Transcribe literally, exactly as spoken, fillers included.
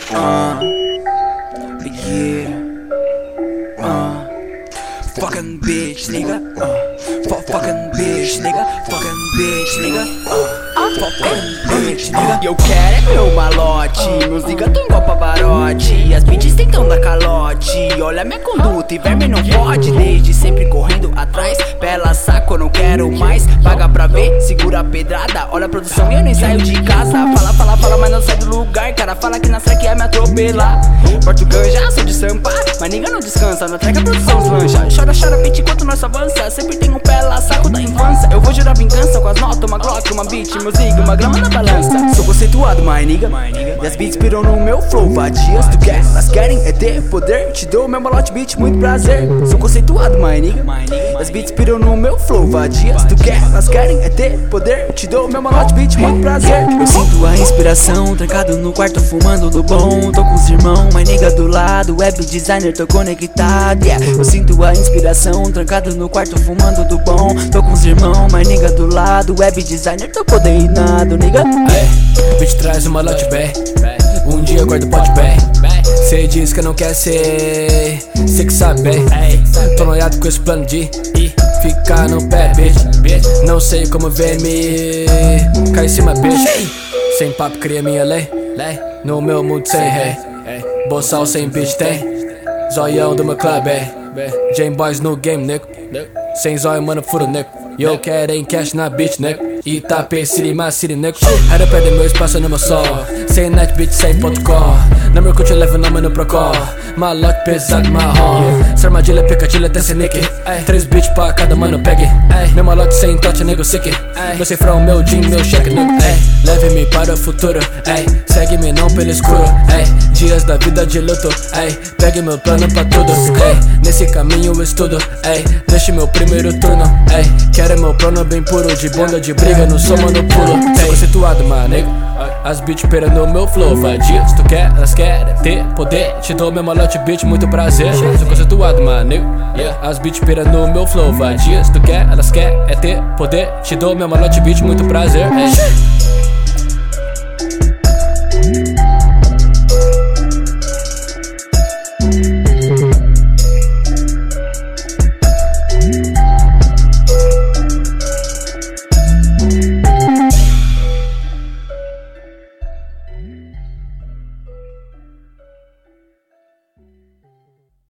Uh, yeah. Uh, fucking bitch, nigga. Uh, fucking bitch, nigga. Fucking bitch, nigga. Uh, fucking bitch, nigga. Eu quero é meu malote. Meus niggas tão igual Pavarotti. As bitches tentam dar calote. Olha minha conduta e verme não pode. Desde sempre correndo atrás. Pela saco, eu não quero mais. Paga pra ver, segura a pedrada. Olha a produção e eu nem saio de casa. Fala, fala, fala, mas não sai do lugar. Cara fala que na track é me atropelar. Porto ganja, sou de sampa. Mas ninguém não descansa, na track a produção deslancha. Chora, chora, bitch, enquanto nós avança. Sempre tem um pé lá, saco da infância. Eu vou jurar vingança com as notas, uma Glock, uma beat, meus nigga, uma grama na balança. Sou conceituado, my nigga. E as beats piram no meu flow. Vadias, tu quer, elas querem é ter poder. Te dou meu malote, beat, muito prazer. Sou conceituado, my nigga. E as beats piram no meu flow. Vadias, tu quer, elas querem é ter poder. Te dou meu malote, beat, muito prazer. Eu sinto a inspiração, trancado no quarto fumando do bom. Tô com os irmãos, my nigga do lado. Web designer, tô conectado, yeah. Eu sinto a inspiração, trancado no quarto fumando do bom. Tô com os irmãos, my nigga do lado. Web designer, tô coordenado, nigga. Hey, bitch traz uma lote bem. Um dia eu guardo pote bem. Cê diz que não quer ser, cê que sabe bem. Tô noiado com esse plano de ficar no pé, bitch. Não sei como ver me cair em cima, bitch. Sem papo cria minha lei. No meu mundo sem rei. Boçal sem bitch tem. Zóião do meu club, é Jane Boys no game, nego. Sem zóio, mano, furo, nego. E eu quero cash na bitch, nego. Itapê, City, mas City, nego. Era perder meu espaço no meu sol. Sem net, bitch, sem ponto com. Na meu coach eu levo o nome no Procon. Malote pesado, marrom. Se armadilha, picadilha, até sem nick. Três bitch pra cada mano pegue. Meu malote sem touch, nego, sick. Meu cifrão, meu jean, meu cheque, nego. Leve-me para o futuro, segue-me não pelo escuro. Dias da vida de luto, pegue meu plano pra tudo. Nesse caminho eu estudo, deixe meu primeiro turno. Quero meu plano bem puro, de bunda de briga, não sou mano pulo. Sou situado, mano, nego. As bitch pera no meu flow. Vadias, tu quer, elas querem ter poder. Te dou meu malote, bitch, muito prazer. Sou conceituado, mano, nego. As bitch pera no meu flow. Vadias, tu quer, elas querem é ter poder. Te dou meu malote, bitch, muito prazer.